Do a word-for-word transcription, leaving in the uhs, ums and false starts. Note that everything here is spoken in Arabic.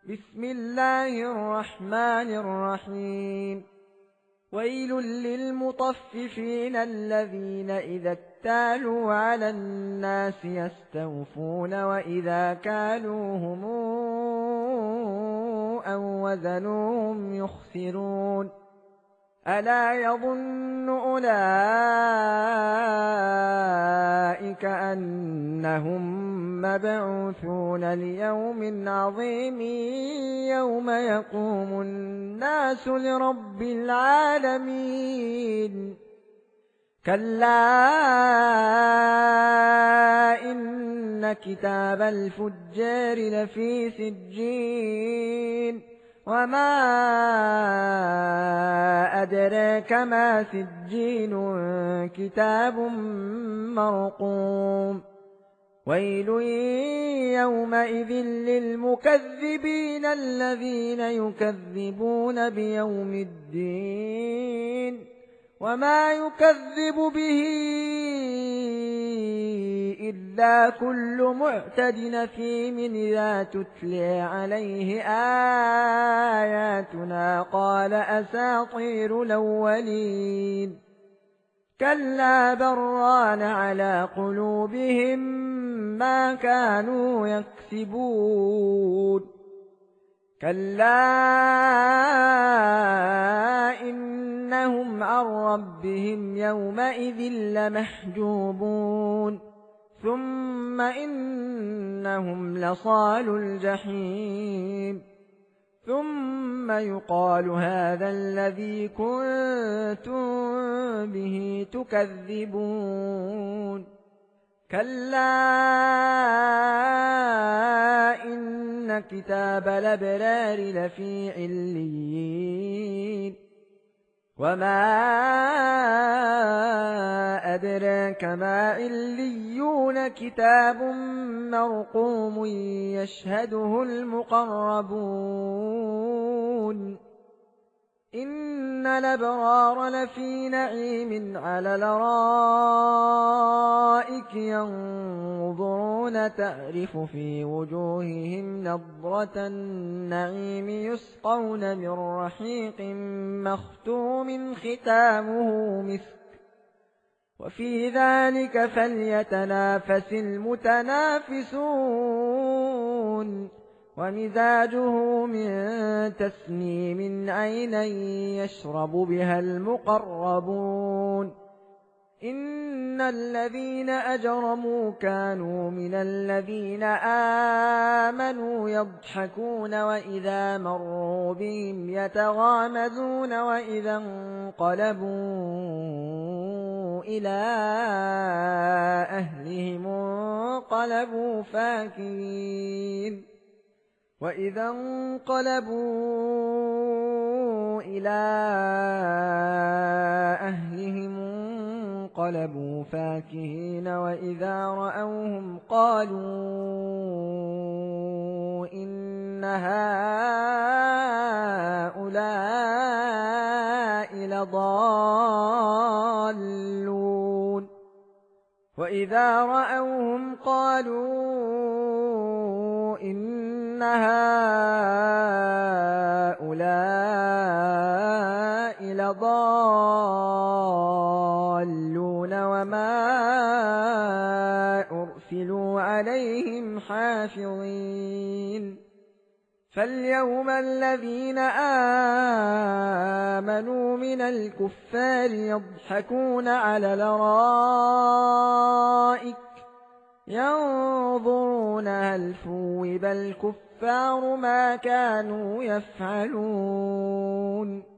بسم الله الرحمن الرحيم ويل للمطففين الذين إذا اكتالوا على الناس يستوفون وإذا كالوهم أو وزنوهم يخسرون ألا يظن أولئك أنهم مبعوثون ليوم عظيم يوم يقوم الناس لرب العالمين كلا إن كتاب الفجار لفي سجين وما أدراك ما سجين كتاب مرقوم ويل يومئذ للمكذبين الذين يكذبون بيوم الدين وما يكذب به إلا كل معتد نثيم إذا تتلى عليه آياتنا قال أساطير الأولين كلا بران على قلوبهم ما كانوا يكسبون كلا إنهم عن ربهم يومئذ لمحجوبون ثم إنهم لصالو الجحيم ثم يقال هذا الذي كنتم به تكذبون كلا إن كتاب الأبرار لفي عليين وما أدراك ما عليون كتاب مرقوم يشهده المقربون إن الأبرار لفي نعيم على الأرائك ينظرون تعرف في وجوههم نضرة النعيم يسقون من رحيق مختوم ختامه مسك وفي ذلك فليتنافس المتنافسون ومزاجه من تسنيم عينا يشرب بها المقربون إن الذين أجرموا كانوا من الذين آمنوا يضحكون وإذا مروا بهم يتغامزون وإذا انقلبوا إلى أهلهم انقلبوا فاكهين وإذا انقلبوا إلى أهلهم انقلبوا فاكهين وإذا رأوهم قالوا إن هؤلاء لضالون وإذا رأوهم قالوا إن هؤلاء لضالون وما أرسلوا عليهم حافظين فاليوم الذين آمنوا من الكفار يضحكون على الأرائك ينظرون هل ثوب الكفار ما كانوا يفعلون